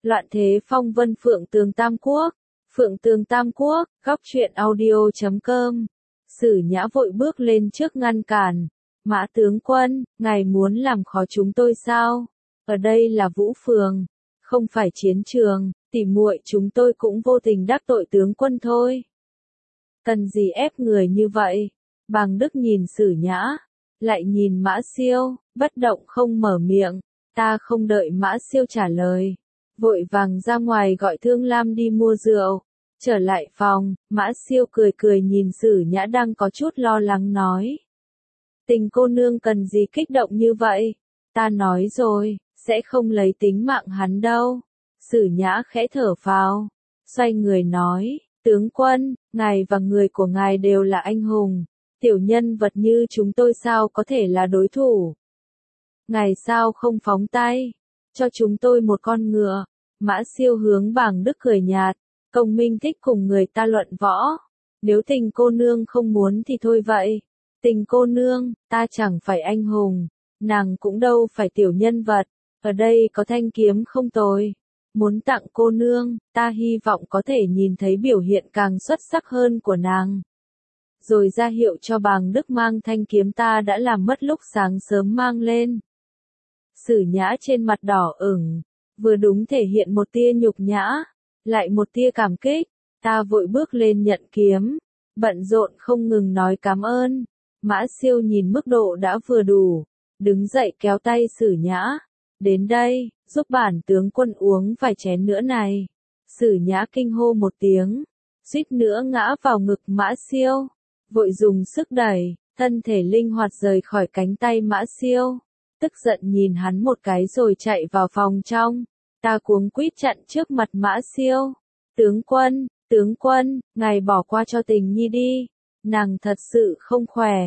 Loạn thế phong vân Phượng Tường Tam Quốc. Phượng Tường Tam Quốc, góc truyện audio.com. Sử Nhã vội bước lên trước ngăn cản. Mã tướng quân, ngài muốn làm khó chúng tôi sao? Ở đây là Vũ Phường, không phải chiến trường, tỉ muội chúng tôi cũng vô tình đắc tội tướng quân thôi. Cần gì ép người như vậy? Bàng Đức nhìn Sử Nhã, lại nhìn Mã Siêu, bất động không mở miệng. Ta không đợi Mã Siêu trả lời, vội vàng ra ngoài gọi Thương Lam đi mua rượu. Trở lại phòng, Mã Siêu cười cười nhìn Sử Nhã đang có chút lo lắng nói. Tình cô nương cần gì kích động như vậy? Ta nói rồi, sẽ không lấy tính mạng hắn đâu. Sử Nhã khẽ thở phào, xoay người nói, tướng quân, ngài và người của ngài đều là anh hùng. Tiểu nhân vật như chúng tôi sao có thể là đối thủ? Ngài sao không phóng tay, cho chúng tôi một con ngựa? Mã Siêu hướng Bàng Đức cười nhạt, Công Minh thích cùng người ta luận võ. Nếu Tình cô nương không muốn thì thôi vậy. Tình cô nương, ta chẳng phải anh hùng, nàng cũng đâu phải tiểu nhân vật. Ở đây có thanh kiếm không tồi, muốn tặng cô nương, ta hy vọng có thể nhìn thấy biểu hiện càng xuất sắc hơn của nàng. Rồi ra hiệu cho Bàng Đức mang thanh kiếm ta đã làm mất lúc sáng sớm mang lên. Sử Nhã trên mặt đỏ ửng, vừa đúng thể hiện một tia nhục nhã, lại một tia cảm kích. Ta vội bước lên nhận kiếm, bận rộn không ngừng nói cảm ơn. Mã Siêu nhìn mức độ đã vừa đủ, đứng dậy kéo tay Sử Nhã. Đến đây, giúp bản tướng quân uống vài chén nữa này. Sử Nhã kinh hô một tiếng, suýt nữa ngã vào ngực Mã Siêu, vội dùng sức đẩy, thân thể linh hoạt rời khỏi cánh tay Mã Siêu. Tức giận nhìn hắn một cái rồi chạy vào phòng trong. Ta cuống quýt chặn trước mặt Mã Siêu. Tướng quân, ngài bỏ qua cho Tình Nhi đi. Nàng thật sự không khỏe.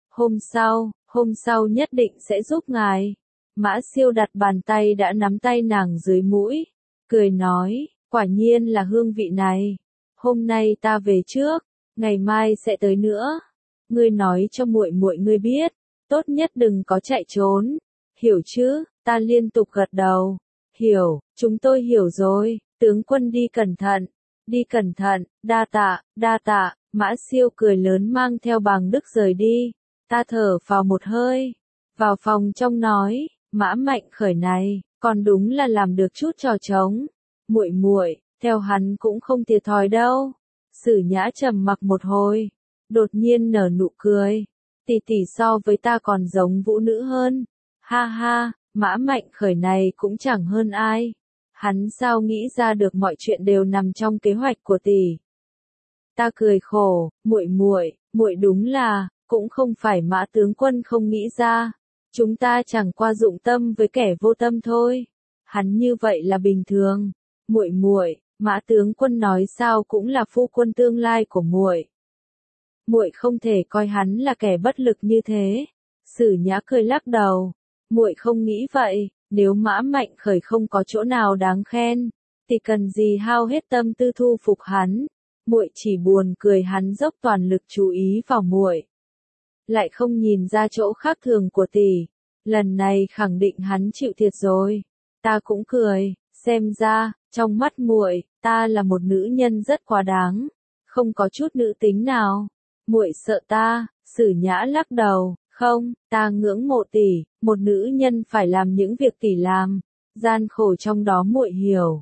Hôm sau nhất định sẽ giúp ngài. Mã Siêu đặt bàn tay đã nắm tay nàng dưới mũi, cười nói, quả nhiên là hương vị này. Hôm nay ta về trước, ngày mai sẽ tới nữa. Ngươi nói cho muội muội ngươi biết, tốt nhất đừng có chạy trốn. Hiểu chứ? Ta liên tục gật đầu. Hiểu, chúng tôi hiểu rồi. Tướng quân đi cẩn thận. Đi cẩn thận, đa tạ. Mã Siêu cười lớn mang theo Bàng Đức rời đi. Ta thở phào một hơi, vào phòng trong nói, Mã Mạnh Khởi này, còn đúng là làm được chút trò trống. Muội, theo hắn cũng không thiệt thòi đâu. Sử Nhã trầm mặc một hồi, đột nhiên nở nụ cười. Tỷ so với ta còn giống vũ nữ hơn. Ha ha, Mã Mạnh Khởi này cũng chẳng hơn ai. Hắn sao nghĩ ra được mọi chuyện đều nằm trong kế hoạch của tỷ. Ta cười khổ, muội đúng là, cũng không phải Mã tướng quân không nghĩ ra. Chúng ta chẳng qua dụng tâm với kẻ vô tâm thôi. Hắn như vậy là bình thường. Muội, Mã tướng quân nói sao cũng là phu quân tương lai của muội. Muội không thể coi hắn là kẻ bất lực như thế. Sử Nhã cười lắc đầu. Muội không nghĩ vậy, nếu Mã Mạnh Khởi không có chỗ nào đáng khen, thì cần gì hao hết tâm tư thu phục hắn. Muội chỉ buồn cười hắn dốc toàn lực chú ý vào muội, lại không nhìn ra chỗ khác thường của tỷ. Lần này khẳng định hắn chịu thiệt rồi. Ta cũng cười, xem ra, trong mắt muội, ta là một nữ nhân rất quá đáng, không có chút nữ tính nào. Muội sợ ta? Sử Nhã lắc đầu, không, ta ngưỡng mộ tỷ, một nữ nhân phải làm những việc tỷ làm, gian khổ trong đó muội hiểu.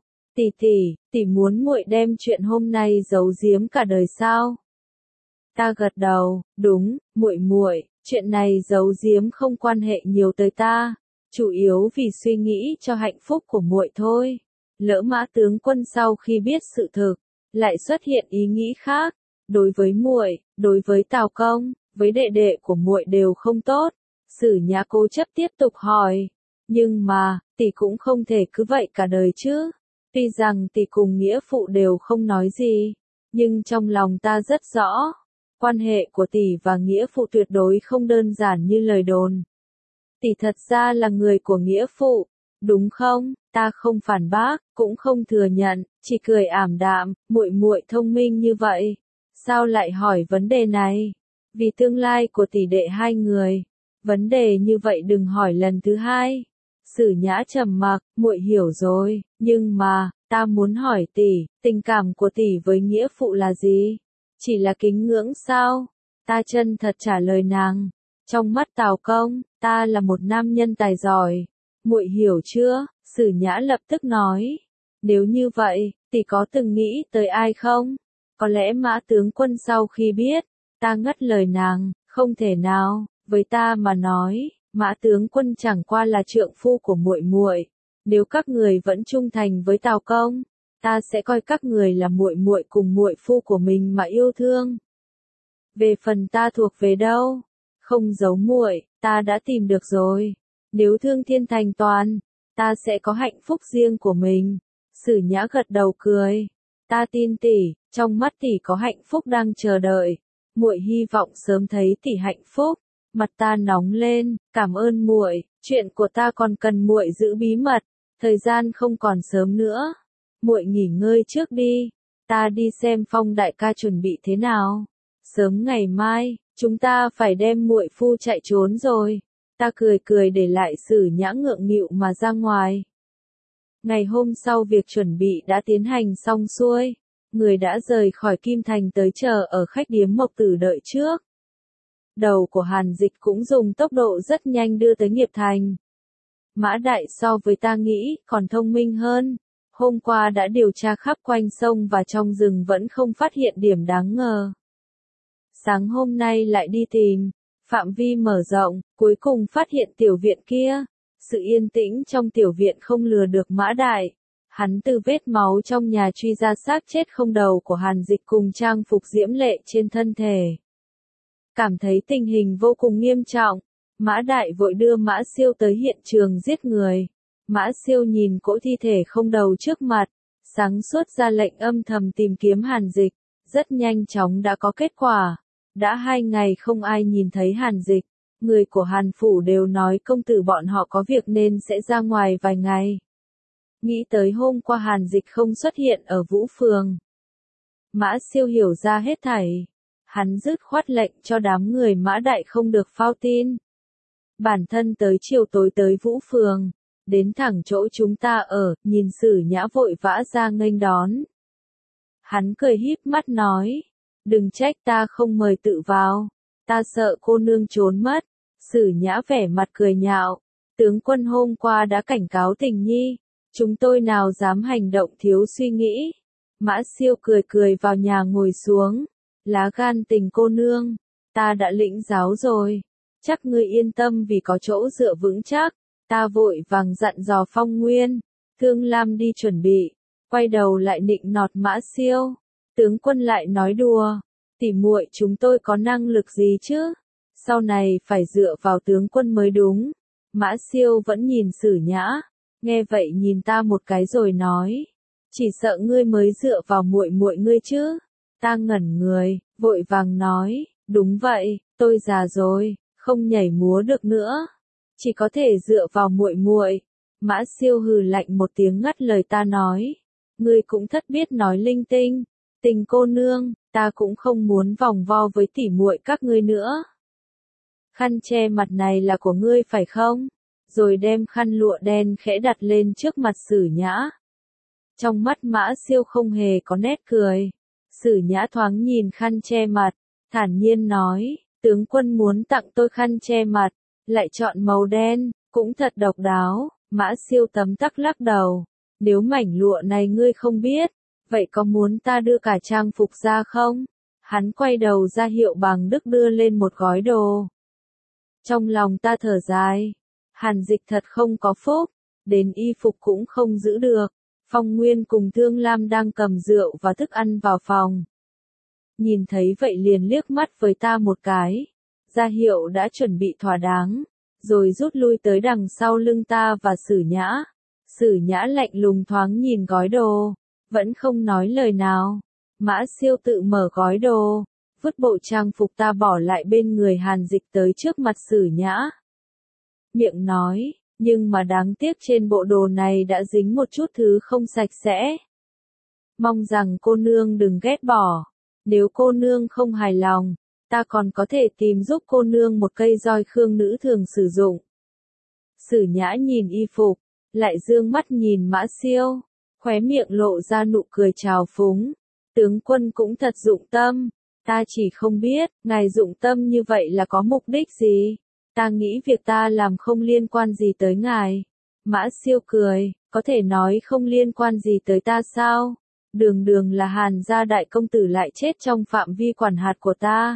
Tỷ muốn muội đem chuyện hôm nay giấu giếm cả đời sao? Ta gật đầu, đúng, muội, chuyện này giấu giếm không quan hệ nhiều tới ta, chủ yếu vì suy nghĩ cho hạnh phúc của muội thôi. Lỡ Mã tướng quân sau khi biết sự thực, lại xuất hiện ý nghĩ khác, đối với muội, đối với Tào công, với đệ đệ của muội đều không tốt. Sử Nhã cố chấp tiếp tục hỏi, nhưng mà, tỷ cũng không thể cứ vậy cả đời chứ. Tuy rằng tỷ cùng nghĩa phụ đều không nói gì, nhưng trong lòng ta rất rõ, quan hệ của tỷ và nghĩa phụ tuyệt đối không đơn giản như lời đồn. Tỷ thật ra là người của nghĩa phụ, đúng không? Ta không phản bác, cũng không thừa nhận, chỉ cười ảm đạm. Muội thông minh như vậy, sao lại hỏi vấn đề này? Vì tương lai của tỷ đệ hai người, vấn đề như vậy đừng hỏi lần thứ hai. Sử Nhã trầm mặc, muội hiểu rồi, nhưng mà, ta muốn hỏi tỷ, tình cảm của tỷ với nghĩa phụ là gì? Chỉ là kính ngưỡng sao? Ta chân thật trả lời nàng. Trong mắt Tào Công, ta là một nam nhân tài giỏi. Muội hiểu chưa? Sử Nhã lập tức nói. Nếu như vậy, tỷ có từng nghĩ tới ai không? Có lẽ Mã tướng quân sau khi biết, ta ngắt lời nàng, không thể nào, với ta mà nói, Mã tướng quân chẳng qua là trượng phu của muội muội. Nếu các người vẫn trung thành với Tào Công, ta sẽ coi các người là muội muội cùng muội phu của mình mà yêu thương. Về phần ta thuộc về đâu? Không giấu muội, ta đã tìm được rồi. Nếu Thương Thiên thành toàn, ta sẽ có hạnh phúc riêng của mình. Sử Nhã gật đầu cười. Ta tin tỷ, trong mắt tỷ có hạnh phúc đang chờ đợi. Muội hy vọng sớm thấy tỷ hạnh phúc. Mặt ta nóng lên, cảm ơn muội, chuyện của ta còn cần muội giữ bí mật, thời gian không còn sớm nữa. Muội nghỉ ngơi trước đi, ta đi xem Phong đại ca chuẩn bị thế nào. Sớm ngày mai, chúng ta phải đem muội phu chạy trốn rồi. Ta cười cười để lại Sử Nhã ngượng nghịu mà ra ngoài. Ngày hôm sau việc chuẩn bị đã tiến hành xong xuôi, người đã rời khỏi Kim Thành tới chờ ở khách điếm Mộc Tử đợi trước. Đầu của Hàn Dịch cũng dùng tốc độ rất nhanh đưa tới Nghiệp Thành. Mã Đại so với ta nghĩ còn thông minh hơn. Hôm qua đã điều tra khắp quanh sông và trong rừng vẫn không phát hiện điểm đáng ngờ. Sáng hôm nay lại đi tìm, phạm vi mở rộng, cuối cùng phát hiện tiểu viện kia. Sự yên tĩnh trong tiểu viện không lừa được Mã Đại. Hắn từ vết máu trong nhà truy ra xác chết không đầu của Hàn Dịch cùng trang phục diễm lệ trên thân thể. Cảm thấy tình hình vô cùng nghiêm trọng, Mã Đại vội đưa Mã Siêu tới hiện trường giết người. Mã Siêu nhìn cỗ thi thể không đầu trước mặt, sáng suốt ra lệnh âm thầm tìm kiếm Hàn Dịch, rất nhanh chóng đã có kết quả. Đã 2 ngày không ai nhìn thấy Hàn Dịch, người của Hàn Phủ đều nói công tử bọn họ có việc nên sẽ ra ngoài vài ngày. Nghĩ tới hôm qua Hàn Dịch không xuất hiện ở Vũ Phường. Mã Siêu hiểu ra hết thảy. Hắn dứt khoát lệnh cho đám người Mã Đại không được phao tin. Bản thân tới chiều tối tới Vũ Phường, đến thẳng chỗ chúng ta ở, nhìn Sử Nhã vội vã ra nghênh đón. Hắn cười híp mắt nói, đừng trách ta không mời tự vào, ta sợ cô nương trốn mất. Sử Nhã vẻ mặt cười nhạo, tướng quân hôm qua đã cảnh cáo Tình Nhi, chúng tôi nào dám hành động thiếu suy nghĩ. Mã Siêu cười cười vào nhà ngồi xuống. Lá gan Tình cô nương, ta đã lĩnh giáo rồi. Chắc ngươi yên tâm vì có chỗ dựa vững chắc. Ta vội vàng dặn dò Phong Nguyên, Thương Lam đi chuẩn bị. Quay đầu lại nịnh nọt Mã Siêu. Tướng quân lại nói đùa. Tỉ muội chúng tôi có năng lực gì chứ? Sau này phải dựa vào tướng quân mới đúng. Mã Siêu vẫn nhìn Sử Nhã. Nghe vậy nhìn ta một cái rồi nói. Chỉ sợ ngươi mới dựa vào muội muội ngươi chứ. Ta ngẩn người, vội vàng nói, đúng vậy, tôi già rồi, không nhảy múa được nữa, chỉ có thể dựa vào muội muội. Mã Siêu hừ lạnh một tiếng ngắt lời ta nói, ngươi cũng thất biết nói linh tinh, Tình cô nương, ta cũng không muốn vòng vo với tỉ muội các ngươi nữa. Khăn che mặt này là của ngươi phải không? Rồi đem khăn lụa đen khẽ đặt lên trước mặt Sử Nhã. Trong mắt Mã Siêu không hề có nét cười. Sử Nhã thoáng nhìn khăn che mặt, thản nhiên nói, tướng quân muốn tặng tôi khăn che mặt, lại chọn màu đen, cũng thật độc đáo. Mã Siêu tấm tắc lắc đầu, nếu mảnh lụa này ngươi không biết, vậy có muốn ta đưa cả trang phục ra không? Hắn quay đầu ra hiệu bằng đức đưa lên một gói đồ. Trong lòng ta thở dài, Hàn Dịch thật không có phúc, đến y phục cũng không giữ được. Phong Nguyên cùng Thương Lam đang cầm rượu và thức ăn vào phòng. Nhìn thấy vậy liền liếc mắt với ta một cái, ra hiệu đã chuẩn bị thỏa đáng, rồi rút lui tới đằng sau lưng ta và Sử Nhã. Sử Nhã lạnh lùng thoáng nhìn gói đồ, vẫn không nói lời nào. Mã Siêu tự mở gói đồ, vứt bộ trang phục ta bỏ lại bên người Hàn Dịch tới trước mặt Sử Nhã. Miệng nói, nhưng mà đáng tiếc trên bộ đồ này đã dính một chút thứ không sạch sẽ. Mong rằng cô nương đừng ghét bỏ, nếu cô nương không hài lòng, ta còn có thể tìm giúp cô nương một cây roi khương nữ thường sử dụng. Sử Nhã nhìn y phục, lại dương mắt nhìn Mã Siêu, khóe miệng lộ ra nụ cười trào phúng. Tướng quân cũng thật dụng tâm, ta chỉ không biết, ngài dụng tâm như vậy là có mục đích gì? Ta nghĩ việc ta làm không liên quan gì tới ngài. Mã Siêu cười, có thể nói không liên quan gì tới ta sao? Đường đường là Hàn gia đại công tử lại chết trong phạm vi quản hạt của ta.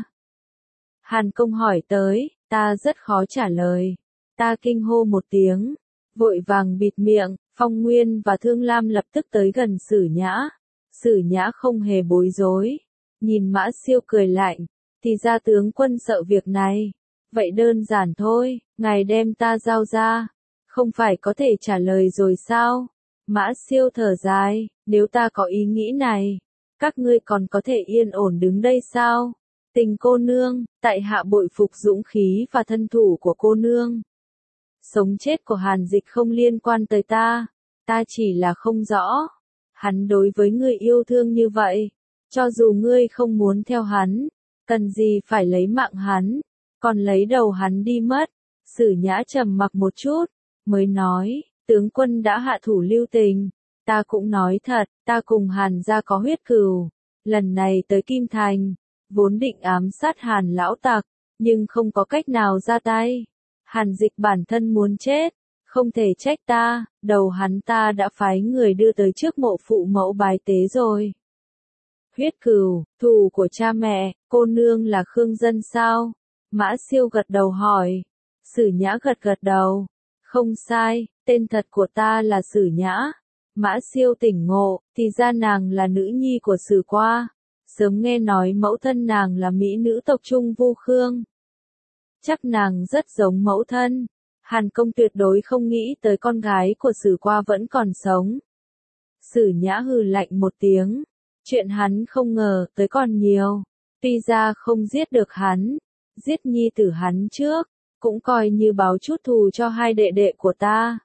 Hàn công hỏi tới, ta rất khó trả lời. Ta kinh hô một tiếng, vội vàng bịt miệng. Phong Nguyên và Thương Lam lập tức tới gần Sử Nhã. Sử Nhã không hề bối rối, nhìn Mã Siêu cười lạnh, thì ra tướng quân sợ việc này. Vậy đơn giản thôi, ngài đem ta giao ra, không phải có thể trả lời rồi sao? Mã Siêu thở dài, nếu ta có ý nghĩ này, các ngươi còn có thể yên ổn đứng đây sao? Tình cô nương, tại hạ bội phục dũng khí và thân thủ của cô nương. Sống chết của Hàn Dịch không liên quan tới ta chỉ là không rõ. Hắn đối với người yêu thương như vậy, cho dù ngươi không muốn theo hắn, cần gì phải lấy mạng hắn, còn lấy đầu hắn đi mất. Sử Nhã trầm mặc một chút, mới nói, tướng quân đã hạ thủ lưu tình, ta cũng nói thật, ta cùng Hàn gia có huyết cừu, lần này tới Kim Thành, vốn định ám sát Hàn lão tặc, nhưng không có cách nào ra tay. Hàn Dịch bản thân muốn chết, không thể trách ta, đầu hắn ta đã phái người đưa tới trước mộ phụ mẫu bái tế rồi. Huyết cừu, thù của cha mẹ, cô nương là Khương Dân sao? Mã Siêu gật đầu hỏi. Sử Nhã gật gật đầu. Không sai, tên thật của ta là Sử Nhã. Mã Siêu tỉnh ngộ, thì ra nàng là nữ nhi của Sử Qua. Sớm nghe nói mẫu thân nàng là mỹ nữ tộc Trung Vu Khương. Chắc nàng rất giống mẫu thân. Hàn công tuyệt đối không nghĩ tới con gái của Sử Qua vẫn còn sống. Sử Nhã hừ lạnh một tiếng. Chuyện hắn không ngờ tới còn nhiều. Tuy ra không giết được hắn, giết nhi tử hắn trước, cũng coi như báo chút thù cho hai đệ đệ của ta.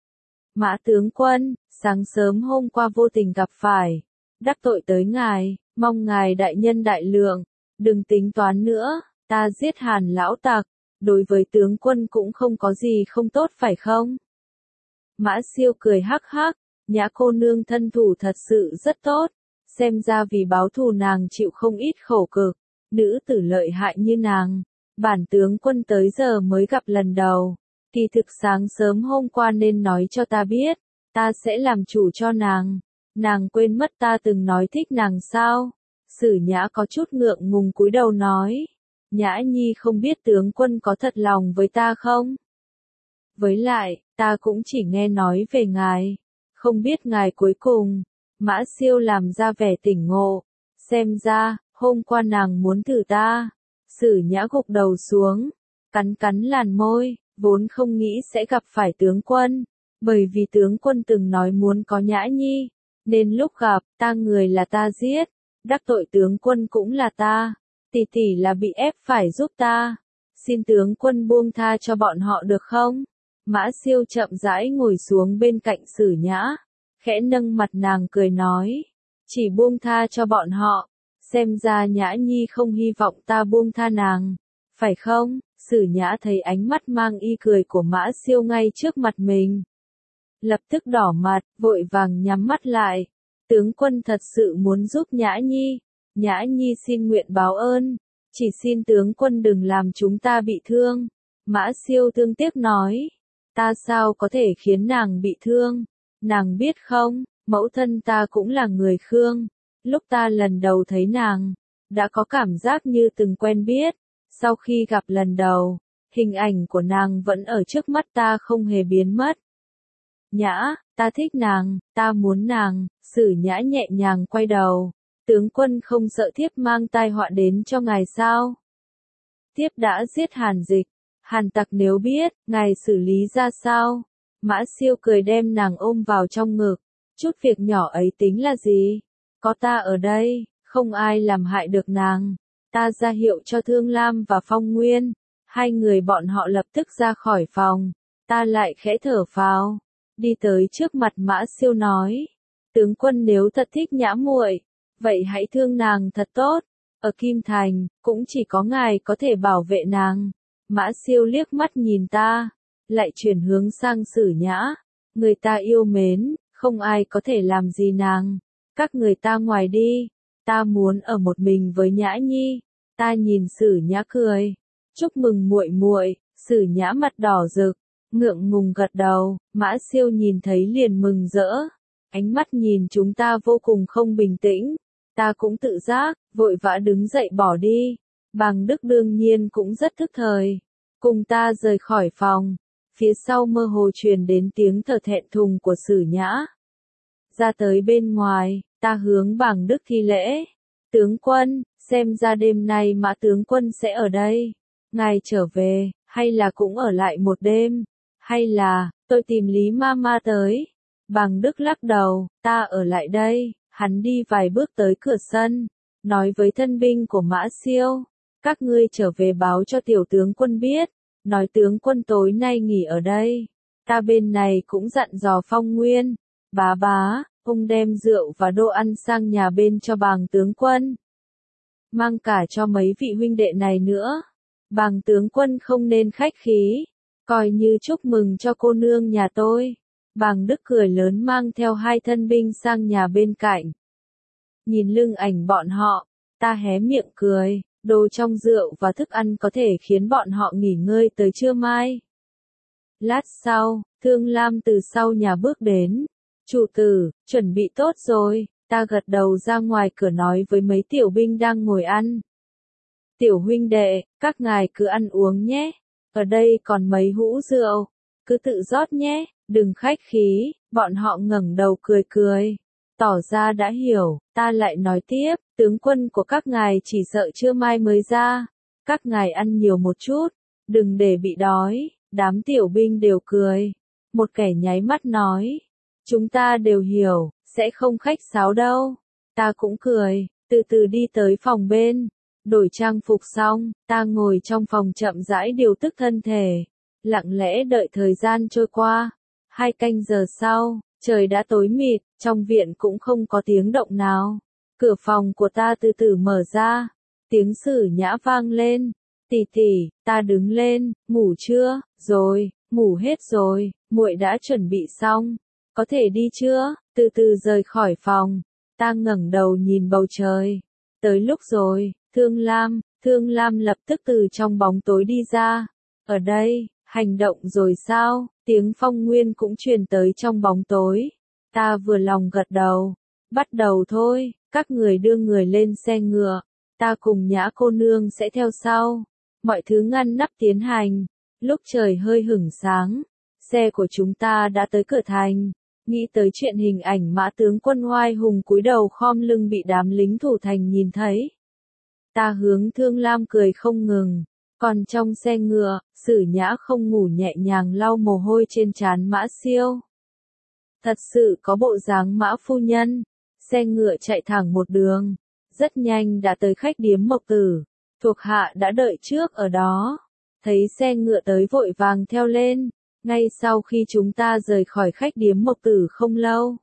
Mã tướng quân, sáng sớm hôm qua vô tình gặp phải, đắc tội tới ngài, mong ngài đại nhân đại lượng, đừng tính toán nữa, ta giết Hàn lão tặc, đối với tướng quân cũng không có gì không tốt phải không? Mã Siêu cười hắc hắc, Nhã cô nương thân thủ thật sự rất tốt, xem ra vì báo thù nàng chịu không ít khổ cực, nữ tử lợi hại như nàng, bản tướng quân tới giờ mới gặp lần đầu, kỳ thực sáng sớm hôm qua nên nói cho ta biết, ta sẽ làm chủ cho nàng quên mất ta từng nói thích nàng sao? Sử Nhã có chút ngượng ngùng cúi đầu nói, Nhã nhi không biết tướng quân có thật lòng với ta không? Với lại, ta cũng chỉ nghe nói về ngài, không biết ngài cuối cùng. Mã Siêu làm ra vẻ tỉnh ngộ, xem ra, hôm qua nàng muốn thử ta. Sử Nhã gục đầu xuống, cắn cắn làn môi, vốn không nghĩ sẽ gặp phải tướng quân, bởi vì tướng quân từng nói muốn có Nhã nhi, nên lúc gặp, ta người là ta giết, đắc tội tướng quân cũng là ta, tỷ tỷ là bị ép phải giúp ta, xin tướng quân buông tha cho bọn họ được không? Mã Siêu chậm rãi ngồi xuống bên cạnh Sử Nhã, khẽ nâng mặt nàng cười nói, chỉ buông tha cho bọn họ, xem ra Nhã nhi không hy vọng ta buông tha nàng, phải không? Sử Nhã thấy ánh mắt mang y cười của Mã Siêu ngay trước mặt mình, lập tức đỏ mặt, vội vàng nhắm mắt lại. Tướng quân thật sự muốn giúp Nhã nhi, Nhã nhi xin nguyện báo ơn, chỉ xin tướng quân đừng làm chúng ta bị thương. Mã Siêu thương tiếc nói, ta sao có thể khiến nàng bị thương? Nàng biết không, mẫu thân ta cũng là người Khương, lúc ta lần đầu thấy nàng, đã có cảm giác như từng quen biết, sau khi gặp lần đầu, hình ảnh của nàng vẫn ở trước mắt ta không hề biến mất. Nhã, ta thích nàng, ta muốn nàng. Sử Nhã nhẹ nhàng quay đầu, tướng quân không sợ thiếp mang tai họa đến cho ngài sao? Thiếp đã giết Hàn Dịch, Hàn tặc nếu biết, ngài xử lý ra sao? Mã Siêu cười đem nàng ôm vào trong ngực, chút việc nhỏ ấy tính là gì? Có ta ở đây, không ai làm hại được nàng. Ta ra hiệu cho Thương Lam và Phong Nguyên, hai người bọn họ lập tức ra khỏi phòng, ta lại khẽ thở phào, đi tới trước mặt Mã Siêu nói, tướng quân nếu thật thích Nhã muội, vậy hãy thương nàng thật tốt, ở Kim Thành, cũng chỉ có ngài có thể bảo vệ nàng. Mã Siêu liếc mắt nhìn ta, lại chuyển hướng sang Sử Nhã. Người ta yêu mến, không ai có thể làm gì nàng. Các người ta ngoài đi, ta muốn ở một mình với Nhã Nhi. Ta nhìn Sử Nhã cười. Chúc mừng muội muội. Sử Nhã mặt đỏ rực, ngượng ngùng gật đầu. Mã Siêu nhìn thấy liền mừng rỡ. Ánh mắt nhìn chúng ta vô cùng không bình tĩnh. Ta cũng tự giác, vội vã đứng dậy bỏ đi. Bàng Đức đương nhiên cũng rất thức thời. Cùng ta rời khỏi phòng. Phía sau mơ hồ truyền đến tiếng thở thẹn thùng của Sử Nhã. Ra tới bên ngoài, ta hướng Bàng Đức thi lễ. Tướng quân, xem ra đêm nay Mã tướng quân sẽ ở đây. Ngài trở về, hay là cũng ở lại một đêm? Hay là, tôi tìm Lý Mama tới? Bàng Đức lắc đầu, ta ở lại đây. Hắn đi vài bước tới cửa sân, nói với thân binh của Mã Siêu. Các ngươi trở về báo cho tiểu tướng quân biết. Nói tướng quân tối nay nghỉ ở đây. Ta bên này cũng dặn dò Phong Nguyên. Bá, ông đem rượu và đồ ăn sang nhà bên cho Bàng tướng quân. Mang cả cho mấy vị huynh đệ này nữa. Bàng tướng quân không nên khách khí. Coi như chúc mừng cho cô nương nhà tôi. Bàng Đức cười lớn mang theo hai thân binh sang nhà bên cạnh. Nhìn lưng ảnh bọn họ, ta hé miệng cười. Đồ trong rượu và thức ăn có thể khiến bọn họ nghỉ ngơi tới trưa mai. Lát sau, Thương Lam từ sau nhà bước đến. Chủ tử, chuẩn bị tốt rồi. Ta gật đầu ra ngoài cửa nói với mấy tiểu binh đang ngồi ăn. Tiểu huynh đệ, các ngài cứ ăn uống nhé. Ở đây còn mấy hũ rượu. Cứ tự rót nhé, đừng khách khí. Bọn họ ngẩng đầu cười. Tỏ ra đã hiểu, ta lại nói tiếp, tướng quân của các ngài chỉ sợ trưa mai mới ra. Các ngài ăn nhiều một chút, đừng để bị đói. Đám tiểu binh đều cười. Một kẻ nháy mắt nói, chúng ta đều hiểu, sẽ không khách sáo đâu. Ta cũng cười, từ từ đi tới phòng bên. Đổi trang phục xong, ta ngồi trong phòng chậm rãi điều tức thân thể. Lặng lẽ đợi thời gian trôi qua. 2 canh giờ sau, trời đã tối mịt, trong viện cũng không có tiếng động nào. Cửa phòng của ta từ từ mở ra. Tiếng Sử Nhã vang lên. Tỷ, ta đứng lên, ngủ chưa? Rồi, ngủ hết rồi, muội đã chuẩn bị xong. Có thể đi chưa? Từ từ rời khỏi phòng. Ta ngẩng đầu nhìn bầu trời. Tới lúc rồi, Thương Lam lập tức từ trong bóng tối đi ra. Ở đây, hành động rồi sao? Tiếng Phong Nguyên cũng truyền tới trong bóng tối. Ta vừa lòng gật đầu. Bắt đầu thôi, các người đưa người lên xe ngựa. Ta cùng Nhã cô nương sẽ theo sau. Mọi thứ ngăn nắp tiến hành. Lúc trời hơi hửng sáng, xe của chúng ta đã tới cửa thành. Nghĩ tới chuyện hình ảnh Mã tướng quân oai hùng cúi đầu khom lưng bị đám lính thủ thành nhìn thấy. Ta hướng Thương Lam cười không ngừng. Còn trong xe ngựa, Sử Nhã không ngủ nhẹ nhàng lau mồ hôi trên trán Mã Siêu. Thật sự có bộ dáng Mã phu nhân. Xe ngựa chạy thẳng một đường. Rất nhanh đã tới khách điếm Mộc Tử. Thuộc hạ đã đợi trước ở đó. Thấy xe ngựa tới vội vàng theo lên. Ngay sau khi chúng ta rời khỏi khách điếm Mộc Tử không lâu.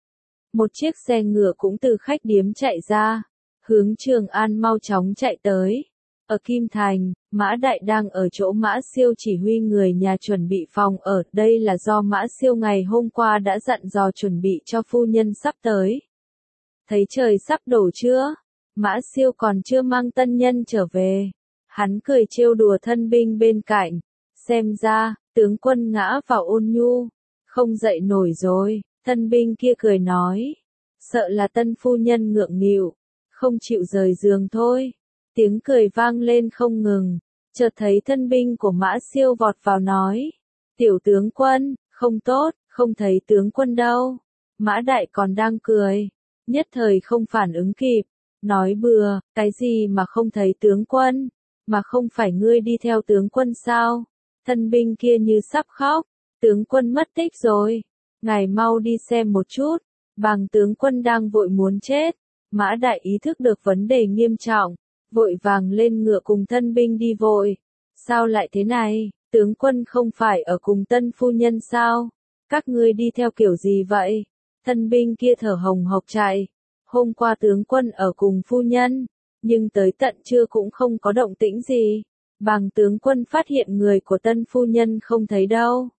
Một chiếc xe ngựa cũng từ khách điếm chạy ra. Hướng Trường An mau chóng chạy tới. Ở Kim Thành, Mã Đại đang ở chỗ Mã Siêu chỉ huy người nhà chuẩn bị phòng ở. Đây là do Mã Siêu ngày hôm qua đã dặn dò chuẩn bị cho phu nhân sắp tới. Thấy trời sắp đổ chưa? Mã Siêu còn chưa mang tân nhân trở về. Hắn cười trêu đùa thân binh bên cạnh. Xem ra, tướng quân ngã vào ôn nhu. Không dậy nổi rồi, thân binh kia cười nói. Sợ là tân phu nhân ngượng nghịu. Không chịu rời giường thôi. Tiếng cười vang lên không ngừng. Chợt thấy thân binh của Mã Siêu vọt vào nói. Tiểu tướng quân, không tốt, không thấy tướng quân đâu. Mã Đại còn đang cười. Nhất thời không phản ứng kịp. Nói bừa, cái gì mà không thấy tướng quân? Mà không phải ngươi đi theo tướng quân sao? Thân binh kia như sắp khóc. Tướng quân mất tích rồi. Ngài mau đi xem một chút. Bàng tướng quân đang vội muốn chết. Mã Đại ý thức được vấn đề nghiêm trọng. Vội vàng lên ngựa cùng thân binh đi vội. Sao lại thế này? Tướng quân không phải ở cùng tân phu nhân sao? Các ngươi đi theo kiểu gì vậy? Thân binh kia thở hồng hộc chạy. Hôm qua tướng quân ở cùng phu nhân. Nhưng tới tận trưa cũng không có động tĩnh gì. Bàng tướng quân phát hiện người của tân phu nhân không thấy đâu.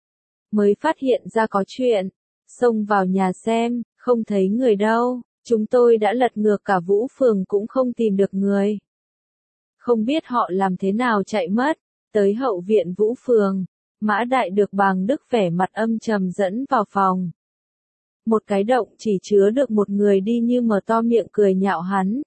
Mới phát hiện ra có chuyện, xông vào nhà xem, không thấy người đâu, chúng tôi đã lật ngược cả Vũ Phường cũng không tìm được người. Không biết họ làm thế nào chạy mất, tới hậu viện Vũ Phường, Mã Đại được Bàng Đức vẻ mặt âm trầm dẫn vào phòng. Một cái động chỉ chứa được một người đi như mở to miệng cười nhạo hắn.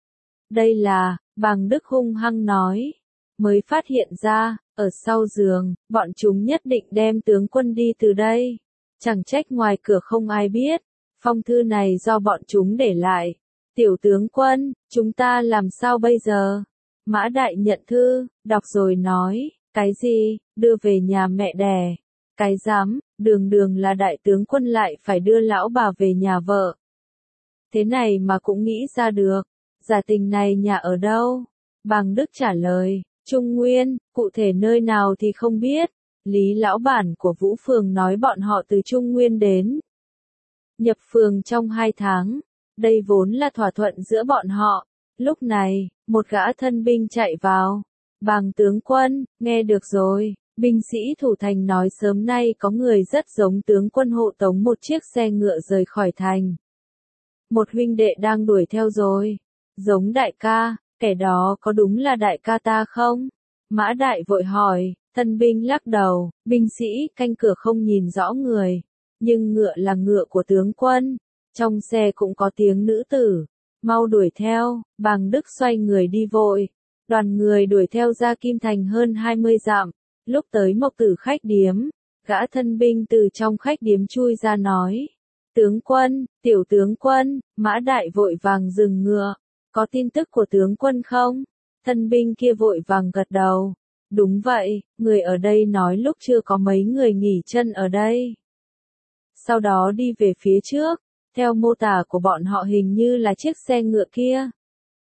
Đây là, Bàng Đức hung hăng nói, mới phát hiện ra, ở sau giường, bọn chúng nhất định đem tướng quân đi từ đây. Chẳng trách ngoài cửa không ai biết, phong thư này do bọn chúng để lại. Tiểu tướng quân, chúng ta làm sao bây giờ? Mã Đại nhận thư, đọc rồi nói, cái gì, đưa về nhà mẹ đẻ. Cái dám, đường đường là đại tướng quân lại phải đưa lão bà về nhà vợ. Thế này mà cũng nghĩ ra được, giả tình này nhà ở đâu? Bàng Đức trả lời, Trung Nguyên, cụ thể nơi nào thì không biết. Lý lão bản của Vũ Phường nói bọn họ từ Trung Nguyên đến. Nhập phường trong 2 tháng, đây vốn là thỏa thuận giữa bọn họ. Lúc này, một gã thân binh chạy vào. Bàng tướng quân, nghe được rồi, binh sĩ thủ thành nói sớm nay có người rất giống tướng quân hộ tống một chiếc xe ngựa rời khỏi thành. Một huynh đệ đang đuổi theo rồi, giống đại ca, kẻ đó có đúng là đại ca ta không? Mã Đại vội hỏi, thân binh lắc đầu, binh sĩ canh cửa không nhìn rõ người, nhưng ngựa là ngựa của tướng quân, trong xe cũng có tiếng nữ tử, mau đuổi theo, Bàng Đức xoay người đi vội, đoàn người đuổi theo ra Kim Thành hơn 20 dặm, lúc tới Mộc Tử khách điếm, gã thân binh từ trong khách điếm chui ra nói, tướng quân, tiểu tướng quân, Mã Đại vội vàng dừng ngựa, có tin tức của tướng quân không? Thân binh kia vội vàng gật đầu. Đúng vậy, người ở đây nói lúc chưa có mấy người nghỉ chân ở đây. Sau đó đi về phía trước, theo mô tả của bọn họ hình như là chiếc xe ngựa kia.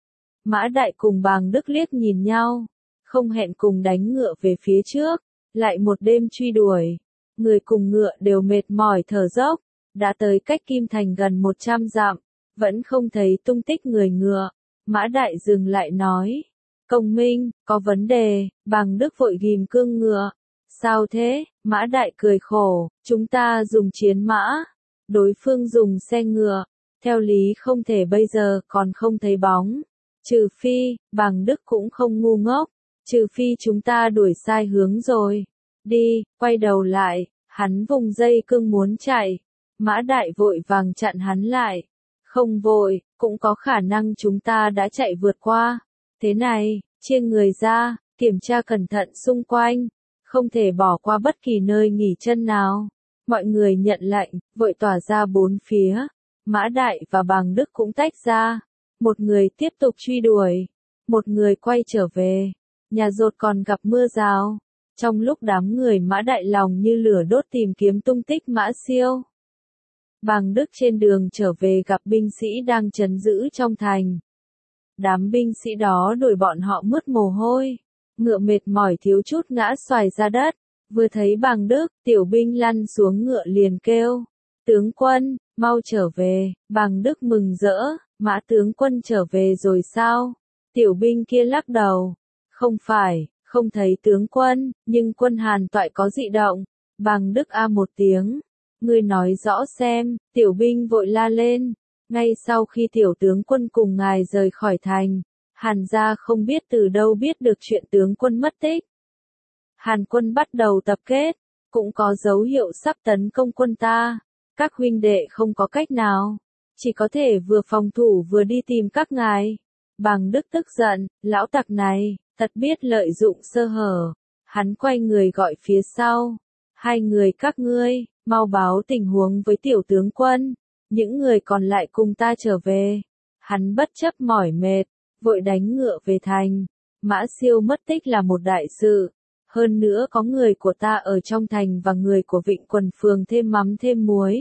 Mã Đại cùng Bàng Đức liếc nhìn nhau, không hẹn cùng đánh ngựa về phía trước, lại một đêm truy đuổi. Người cùng ngựa đều mệt mỏi thở dốc, đã tới cách Kim Thành gần 100 dặm, vẫn không thấy tung tích người ngựa. Mã Đại dừng lại nói, công minh, có vấn đề, Bàng Đức vội ghim cương ngựa. Sao thế? Mã Đại cười khổ, chúng ta dùng chiến mã, đối phương dùng xe ngựa, theo lý không thể bây giờ còn không thấy bóng. Trừ phi, Bàng Đức cũng không ngu ngốc, trừ phi chúng ta đuổi sai hướng rồi. Đi, quay đầu lại, hắn vùng dây cương muốn chạy. Mã Đại vội vàng chặn hắn lại. Không vội, cũng có khả năng chúng ta đã chạy vượt qua. Thế này, chia người ra, kiểm tra cẩn thận xung quanh, không thể bỏ qua bất kỳ nơi nghỉ chân nào. Mọi người nhận lệnh, vội tỏa ra bốn phía. Mã Đại và Bàng Đức cũng tách ra. Một người tiếp tục truy đuổi, một người quay trở về. Nhà Dột còn gặp mưa rào. Trong lúc đám người Mã Đại lòng như lửa đốt tìm kiếm tung tích Mã Siêu. Bàng Đức trên đường trở về gặp binh sĩ đang trấn giữ trong thành. Đám binh sĩ đó đuổi bọn họ mướt mồ hôi, ngựa mệt mỏi thiếu chút ngã xoài ra đất. Vừa thấy Bàng Đức, tiểu binh lăn xuống ngựa liền kêu, tướng quân, mau trở về. Bàng Đức mừng rỡ, Mã tướng quân trở về rồi sao? Tiểu binh kia lắc đầu, không phải, không thấy tướng quân, nhưng quân Hàn toại có dị động. Bàng Đức a một tiếng, ngươi nói rõ xem. Tiểu binh vội la lên, ngay sau khi tiểu tướng quân cùng ngài rời khỏi thành, Hàn gia không biết từ đâu biết được chuyện tướng quân mất tích. Hàn quân bắt đầu tập kết, cũng có dấu hiệu sắp tấn công quân ta. Các huynh đệ không có cách nào, chỉ có thể vừa phòng thủ vừa đi tìm các ngài. Bàng Đức tức giận, lão tặc này, thật biết lợi dụng sơ hở. Hắn quay người gọi phía sau, hai người các ngươi, mau báo tình huống với tiểu tướng quân, những người còn lại cùng ta trở về. Hắn bất chấp mỏi mệt, vội đánh ngựa về thành. Mã Siêu mất tích là một đại sự, hơn nữa có người của ta ở trong thành và người của Vịnh Quần Phường thêm mắm thêm muối.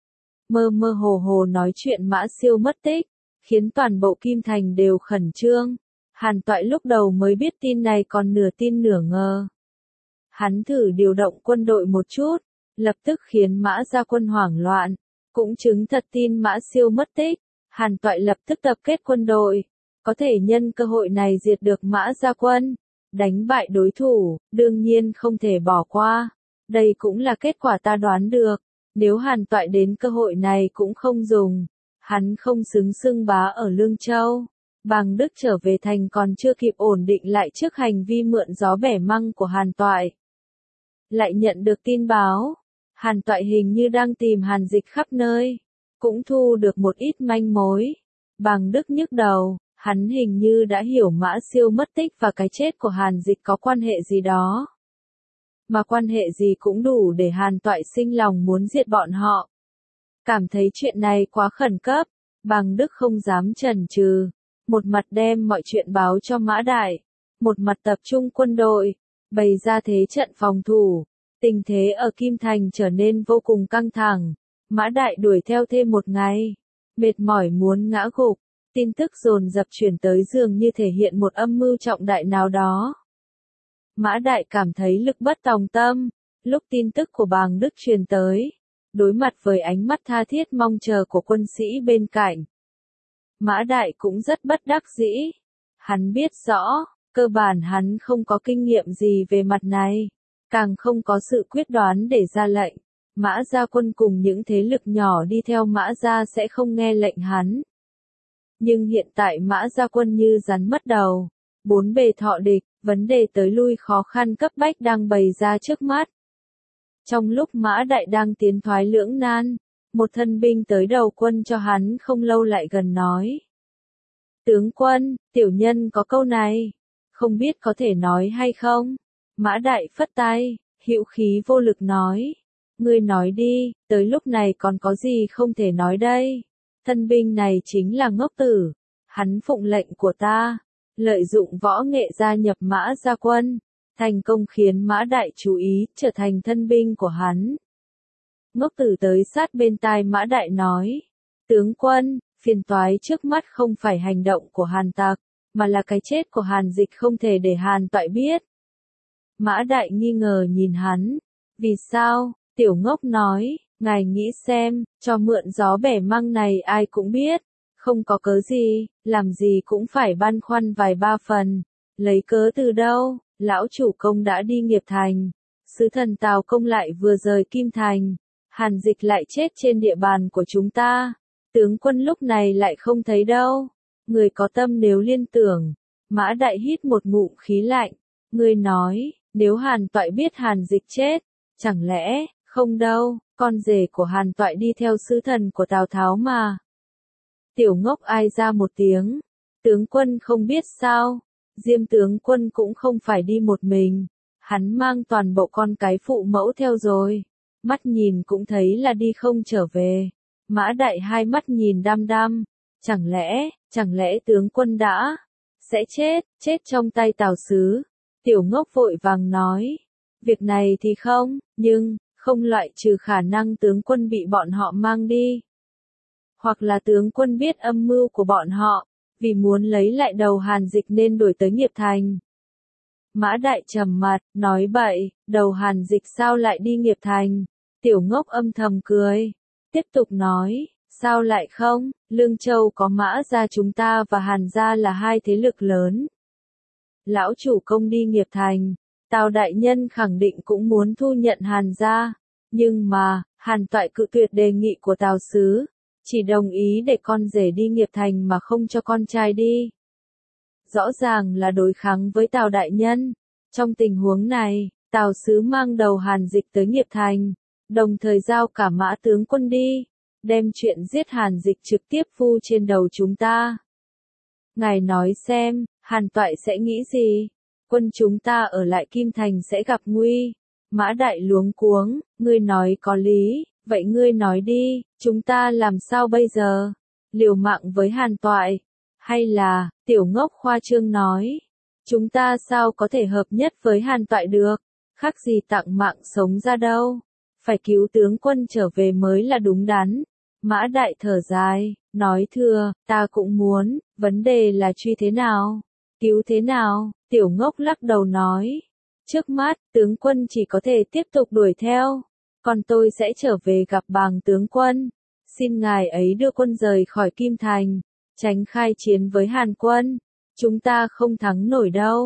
Mơ mơ hồ hồ nói chuyện Mã Siêu mất tích, khiến toàn bộ Kim Thành đều khẩn trương. Hàn Toại lúc đầu mới biết tin này còn nửa tin nửa ngờ. Hắn thử điều động quân đội một chút, lập tức khiến Mã Gia quân hoảng loạn, cũng chứng thật tin Mã Siêu mất tích. Hàn Toại lập tức tập kết quân đội, có thể nhân cơ hội này diệt được Mã Gia quân. đánh bại đối thủ, đương nhiên không thể bỏ qua. Đây cũng là kết quả ta đoán được. Nếu Hàn Toại đến cơ hội này cũng không dùng, hắn không xứng xưng bá ở Lương Châu. Bàng Đức trở về thành còn chưa kịp ổn định lại trước hành vi mượn gió bẻ măng của Hàn Toại. Lại nhận được tin báo, Hàn Toại hình như đang tìm Hàn Dịch khắp nơi, cũng thu được một ít manh mối. Bàng Đức nhức đầu, hắn hình như đã hiểu Mã Siêu mất tích và cái chết của Hàn Dịch có quan hệ gì đó. Mà quan hệ gì cũng đủ để Hàn Toại sinh lòng muốn diệt bọn họ. Cảm thấy chuyện này quá khẩn cấp, Bàng Đức không dám chần chừ, một mặt đem mọi chuyện báo cho Mã Đại, một mặt tập trung quân đội, bày ra thế trận phòng thủ. Tình thế ở Kim Thành trở nên vô cùng căng thẳng. Mã Đại đuổi theo thêm một ngày, mệt mỏi muốn ngã gục, tin tức dồn dập chuyển tới dường như thể hiện một âm mưu trọng đại nào đó. Mã Đại cảm thấy lực bất tòng tâm, lúc tin tức của Bàng Đức truyền tới, đối mặt với ánh mắt tha thiết mong chờ của quân sĩ bên cạnh. Mã Đại cũng rất bất đắc dĩ, hắn biết rõ, cơ bản hắn không có kinh nghiệm gì về mặt này, càng không có sự quyết đoán để ra lệnh. Mã Gia Quân cùng những thế lực nhỏ đi theo Mã Gia sẽ không nghe lệnh hắn. Nhưng hiện tại Mã Gia Quân như rắn mất đầu, bốn bề thọ địch, vấn đề tới lui khó khăn cấp bách đang bày ra trước mắt. Trong lúc Mã Đại đang tiến thoái lưỡng nan, một thân binh tới đầu quân cho hắn không lâu lại gần nói. Tướng quân, tiểu nhân có câu này, không biết có thể nói hay không? Mã Đại phất tay, hữu khí vô lực nói. Ngươi nói đi, tới lúc này còn có gì không thể nói đây? Thân binh này chính là Ngốc Tử, hắn phụng lệnh của ta, lợi dụng võ nghệ gia nhập Mã Gia Quân, thành công khiến Mã Đại chú ý, trở thành thân binh của hắn. Ngốc Tử tới sát bên tai Mã Đại nói, tướng quân, phiền toái trước mắt không phải hành động của Hàn Tặc, mà là cái chết của Hàn Dịch không thể để Hàn Toại biết. Mã Đại nghi ngờ nhìn hắn, vì sao? Tiểu Ngốc nói, ngài nghĩ xem, cho mượn gió bẻ măng này ai cũng biết, không có cớ gì, làm gì cũng phải băn khoăn vài ba phần, lấy cớ từ đâu, lão chủ công đã đi Nghiệp Thành, sứ thần Tào Công lại vừa rời Kim Thành, Hàn Dịch lại chết trên địa bàn của chúng ta, tướng quân lúc này lại không thấy đâu, người có tâm nếu liên tưởng. Mã Đại hít một ngụm khí lạnh, người nói, nếu Hàn Toại biết Hàn Dịch chết, chẳng lẽ, không đâu, con rể của Hàn Toại đi theo sứ thần của Tào Tháo mà. Tiểu Ngốc ai ra một tiếng, tướng quân không biết sao, Diêm tướng quân cũng không phải đi một mình, hắn mang toàn bộ con cái phụ mẫu theo rồi, mắt nhìn cũng thấy là đi không trở về. Mã Đại hai mắt nhìn đăm đăm, chẳng lẽ tướng quân đã sẽ chết trong tay Tào sứ. Tiểu Ngốc vội vàng nói, việc này thì không, nhưng không loại trừ khả năng tướng quân bị bọn họ mang đi. Hoặc là tướng quân biết âm mưu của bọn họ, vì muốn lấy lại đầu Hàn Dịch nên đuổi tới Nghiệp Thành. Mã Đại trầm mặt, nói bậy, đầu Hàn Dịch sao lại đi Nghiệp Thành? Tiểu Ngốc âm thầm cười, tiếp tục nói, sao lại không, Lương Châu có Mã gia chúng ta và Hàn gia là hai thế lực lớn. Lão chủ công đi Nghiệp Thành, Tào đại nhân khẳng định cũng muốn thu nhận Hàn gia, nhưng mà, Hàn Toại cự tuyệt đề nghị của Tào sứ, chỉ đồng ý để con rể đi Nghiệp Thành mà không cho con trai đi. Rõ ràng là đối kháng với Tào đại nhân. Trong tình huống này, Tào sứ mang đầu Hàn Dịch tới Nghiệp Thành, đồng thời giao cả Mã tướng quân đi, đem chuyện giết Hàn Dịch trực tiếp phu trên đầu chúng ta. Ngài nói xem, Hàn Toại sẽ nghĩ gì? Quân chúng ta ở lại Kim Thành sẽ gặp nguy. Mã Đại luống cuống, ngươi nói có lý, vậy ngươi nói đi, chúng ta làm sao bây giờ? Liều mạng với Hàn Toại? Hay là, Tiểu Ngốc khoa trương nói, chúng ta sao có thể hợp nhất với Hàn Toại được? Khác gì tặng mạng sống ra đâu? Phải cứu tướng quân trở về mới là đúng đắn. Mã Đại thở dài, nói thưa, ta cũng muốn, vấn đề là truy thế nào? Cứu thế nào? Tiểu Ngốc lắc đầu nói. Trước mắt, tướng quân chỉ có thể tiếp tục đuổi theo. Còn tôi sẽ trở về gặp Bàng tướng quân. Xin ngài ấy đưa quân rời khỏi Kim Thành, tránh khai chiến với Hàn quân. Chúng ta không thắng nổi đâu.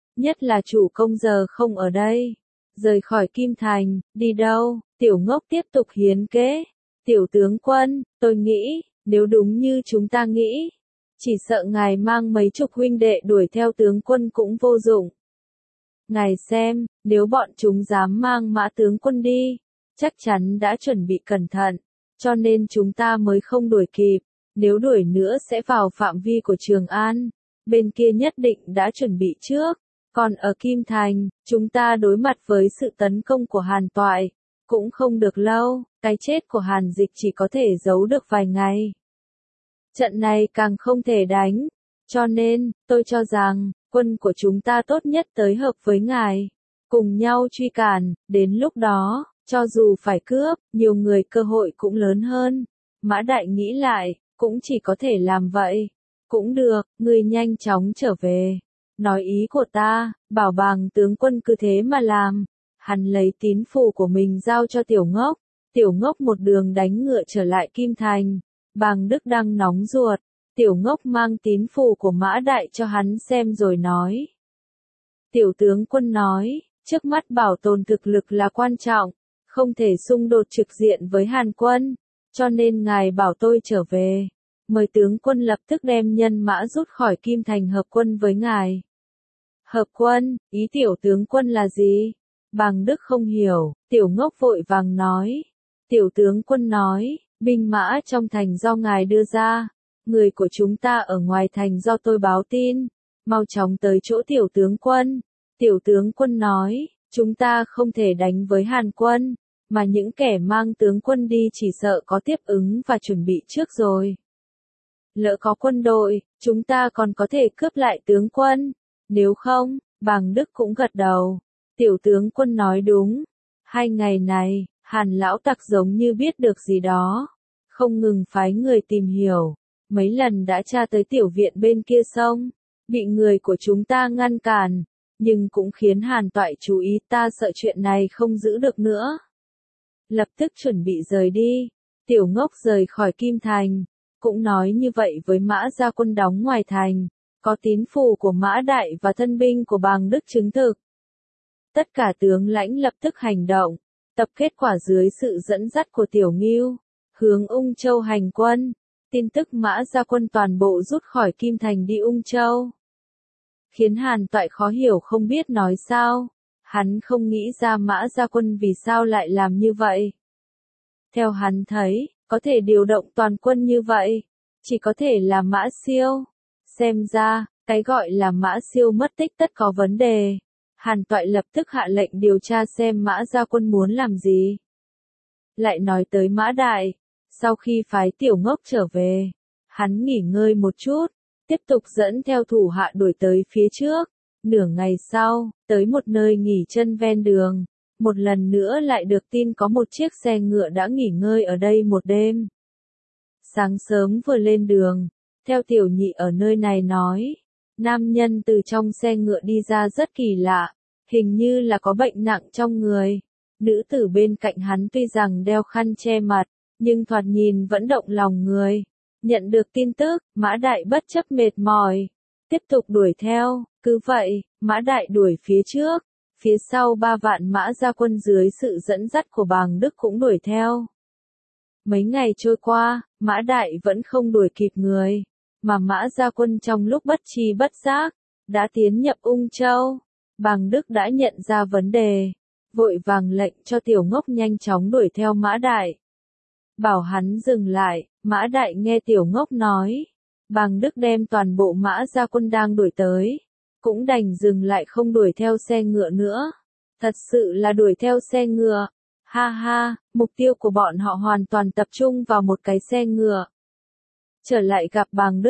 nhất là chủ công giờ không ở đây. Rời khỏi Kim Thành, đi đâu? Tiểu Ngốc tiếp tục hiến kế. Tiểu tướng quân, tôi nghĩ, nếu đúng như chúng ta nghĩ, chỉ sợ ngài mang mấy chục huynh đệ đuổi theo tướng quân cũng vô dụng. Ngài xem, nếu bọn chúng dám mang Mã tướng quân đi, chắc chắn đã chuẩn bị cẩn thận, cho nên chúng ta mới không đuổi kịp, nếu đuổi nữa sẽ vào phạm vi của Trường An, bên kia nhất định đã chuẩn bị trước, còn ở Kim Thành, chúng ta đối mặt với sự tấn công của Hàn Toại, cũng không được lâu, cái chết của Hàn Dịch chỉ có thể giấu được vài ngày. Trận này càng không thể đánh, cho nên, tôi cho rằng, quân của chúng ta tốt nhất tới hợp với ngài, cùng nhau truy cản, đến lúc đó, cho dù phải cướp, nhiều người cơ hội cũng lớn hơn. Mã Đại nghĩ lại, cũng chỉ có thể làm vậy. Cũng được, ngươi nhanh chóng trở về. Nói ý của ta, bảo Bàng tướng quân cứ thế mà làm. Hắn lấy tín phù của mình giao cho Tiểu Ngốc. Tiểu Ngốc một đường đánh ngựa trở lại Kim Thành. Bàng Đức đang nóng ruột. Tiểu Ngốc mang tín phù của Mã Đại cho hắn xem rồi nói. Tiểu tướng quân nói, trước mắt bảo tồn thực lực là quan trọng, không thể xung đột trực diện với Hàn quân, cho nên ngài bảo tôi trở về. Mời tướng quân lập tức đem nhân mã rút khỏi Kim Thành hợp quân với ngài. Hợp quân, ý tiểu tướng quân là gì? Bàng Đức không hiểu, Tiểu Ngốc vội vàng nói. Tiểu tướng quân nói, binh mã trong thành do ngài đưa ra, người của chúng ta ở ngoài thành do tôi báo tin, mau chóng tới chỗ tiểu tướng quân. Tiểu tướng quân nói, chúng ta không thể đánh với Hàn quân, mà những kẻ mang tướng quân đi chỉ sợ có tiếp ứng và chuẩn bị trước rồi. Lỡ có quân đội, chúng ta còn có thể cướp lại tướng quân, nếu không, Bàng Đức cũng gật đầu. Tiểu tướng quân nói đúng, 2 ngày này, Hàn lão tặc giống như biết được gì đó, không ngừng phái người tìm hiểu, mấy lần đã tra tới tiểu viện bên kia sông, bị người của chúng ta ngăn cản, nhưng cũng khiến Hàn Toại chú ý, ta sợ chuyện này không giữ được nữa. Lập tức chuẩn bị rời đi, Tiểu Ngốc rời khỏi Kim Thành, cũng nói như vậy với Mã Gia Quân đóng ngoài thành, có tín phù của Mã Đại và thân binh của Bàng Đức chứng thực. Tất cả tướng lãnh lập tức hành động, tập kết quả dưới sự dẫn dắt của Tiểu Ngưu, hướng Ung Châu hành quân. Tin tức Mã Gia Quân toàn bộ rút khỏi Kim Thành đi Ung Châu, khiến Hàn Toại khó hiểu không biết nói sao. Hắn không nghĩ ra Mã Gia Quân vì sao lại làm như vậy. Theo hắn thấy, có thể điều động toàn quân như vậy, chỉ có thể là Mã Siêu. Xem ra, cái gọi là Mã Siêu mất tích tất có vấn đề. Hàn Toại lập tức hạ lệnh điều tra xem Mã Gia Quân muốn làm gì. Lại nói tới Mã Đại, sau khi phái Tiểu Ngốc trở về, hắn nghỉ ngơi một chút, tiếp tục dẫn theo thủ hạ đuổi tới phía trước. Nửa ngày sau, tới một nơi nghỉ chân ven đường, một lần nữa lại được tin có một chiếc xe ngựa đã nghỉ ngơi ở đây một đêm. Sáng sớm vừa lên đường, theo Tiểu Nhị ở nơi này nói, nam nhân từ trong xe ngựa đi ra rất kỳ lạ, hình như là có bệnh nặng trong người. Nữ tử bên cạnh hắn tuy rằng đeo khăn che mặt, nhưng thoạt nhìn vẫn động lòng người. Nhận được tin tức, Mã Đại bất chấp mệt mỏi, tiếp tục đuổi theo. Cứ vậy, Mã Đại đuổi phía trước, phía sau 3 vạn Mã Gia Quân dưới sự dẫn dắt của Bàng Đức cũng đuổi theo. Mấy ngày trôi qua, Mã Đại vẫn không đuổi kịp người, mà Mã Gia Quân trong lúc bất tri bất giác, đã tiến nhập Ung Châu. Bàng Đức đã nhận ra vấn đề, vội vàng lệnh cho Tiểu Ngốc nhanh chóng đuổi theo Mã Đại. Bảo hắn dừng lại, Mã Đại nghe Tiểu Ngốc nói. Bàng Đức đem toàn bộ Mã Gia Quân đang đuổi tới, cũng đành dừng lại không đuổi theo xe ngựa nữa. Thật sự là đuổi theo xe ngựa. Ha ha, mục tiêu của bọn họ hoàn toàn tập trung vào một cái xe ngựa. Trở lại gặp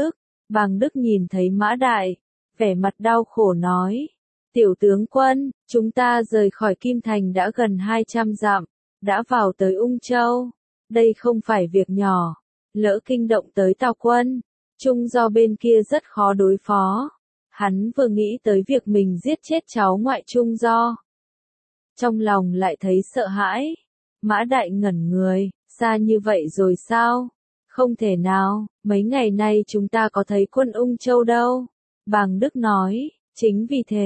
Bàng Đức nhìn thấy Mã Đại, vẻ mặt đau khổ nói. Tiểu tướng quân, chúng ta rời khỏi Kim Thành đã gần 200 dặm, đã vào tới Ung Châu. Đây không phải việc nhỏ, lỡ kinh động tới Tào quân, Trung Do bên kia rất khó đối phó. Hắn vừa nghĩ tới việc mình giết chết cháu ngoại Trung Do, trong lòng lại thấy sợ hãi. Mã Đại ngẩn người, xa như vậy rồi sao? Không thể nào, mấy ngày nay chúng ta có thấy quân Ung Châu đâu. Bàng Đức nói, chính vì thế,